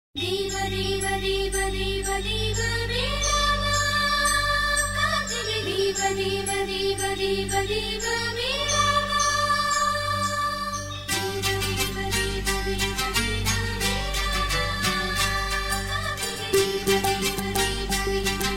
Diva diva diva diva diva milana Kathile diva diva diva diva diva milana Diva diva diva diva diva milana Kathile diva diva diva diva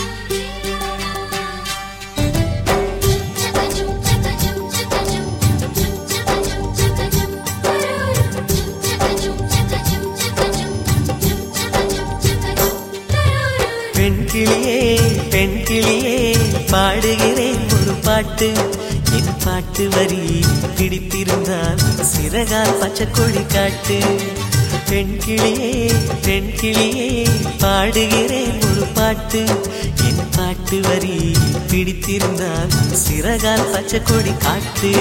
பெண் கிளியே பாடுகிறேன் ஒரு பாட்டு என் பாட்டு வரி பிடித்திருந்தால் சிறகால் பச்சைக்கொடி காட்டு பெண் கிளியே பாடுகிறேன் ஒரு பாட்டு என் பாட்டு வரி பிடித்திருந்தால் சிறகால் பச்சைக்கொடி காட்டு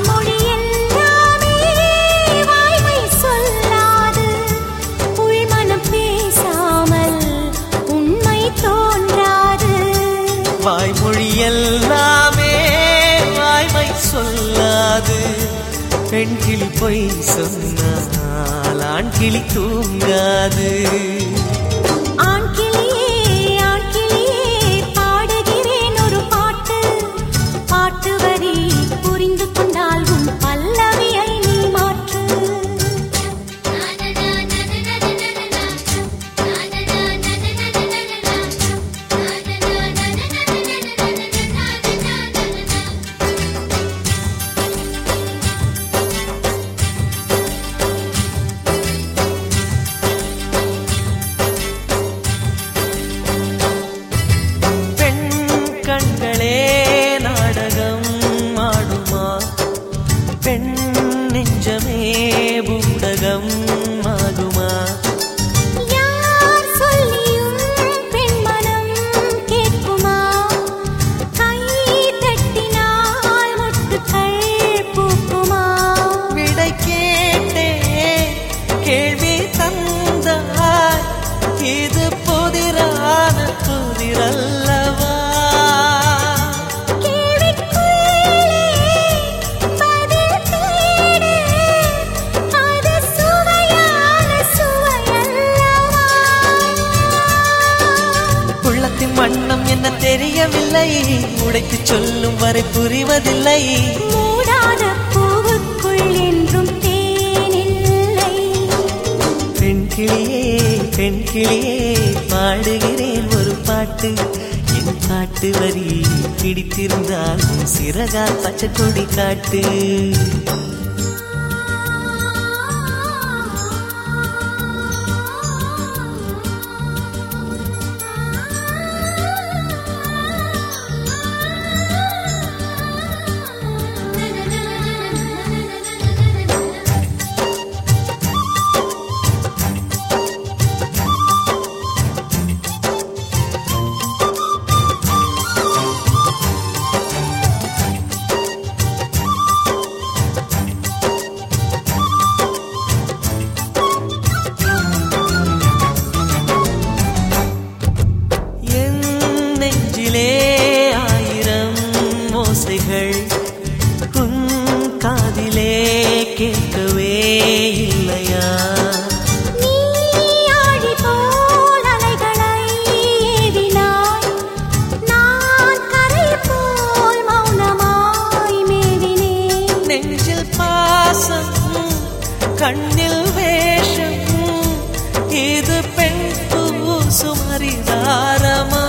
வாய்மொழி எல்லாமே வாய்மை சொல்லாது பெண் கிளி பொய் சொன்னால் ஆண் கிளி தூங்காது ஆண் கிளியே பாடுகிறேன் ஒரு பாட்டு பாட்டு வரி புரிந்து கொண்டால் உன் பல்லவியை நீ மாற்று கண்களே நாடகம் ஆடுமா பெண் நெஞ்சமே பூடகம் ஆகுமா யார் சொல்லியும் பெண் மனம் கேட்குமா கை தட்டினால் முட்டுக்கள் பூக்குமா விடை கேட்டே கேள்வி தந்தாய் இது புதிரான புதிரல்லவா வண்ணம் என்ன தெரியவில்லை உடைத்து சொல்லும் வரை புரிவதில்லை மூடாத பூவுக்குள் என்றும் தேனில்லை பெண் கிளியே பாடுகிறேன் ஒரு பாட்டு என் பாட்டு வரி பிடித்திருந்தால் சிறகால் பச்சைக்கொடி காட்டு ஆயிரம் ஓசைகள் உன் காதிலே கேட்கவே இல்லையா நீ ஆடி போல் அலைகளை ஏவினாய் நான் கரை போல் மௌனமாய் மேவினேன் நெஞ்சில் பாசம் கண்ணில் வேஷம் இது பெண் சுமரிதாரமா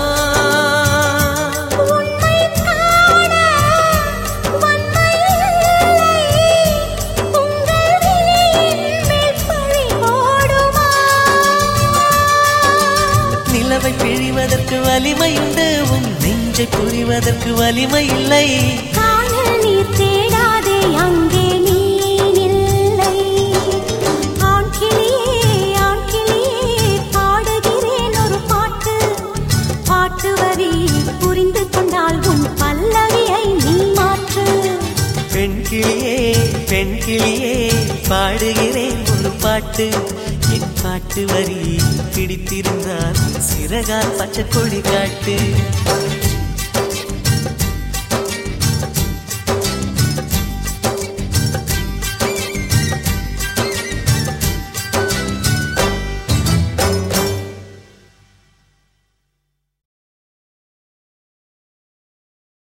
நிலவை பிழிவதற்கு வலிமை உண்டு உன் நெஞ்சை புரிவதற்கு வலிமை இல்லை காணல் நீர் தேடாதே அங்கே நீ இல்லை ஆண் கிளியே பாடுகிறேன் ஒரு பாட்டு பாட்டு வரி புரிந்து கொண்டால் உன் பல்லவியை நீ மாற்று பெண் கிளியே பாடுகிறேன் ஒரு பாட்டு என் பாட்டு வரி பிடித்திருந்தால் சிறகால் பச்சைக்கொடி காட்டு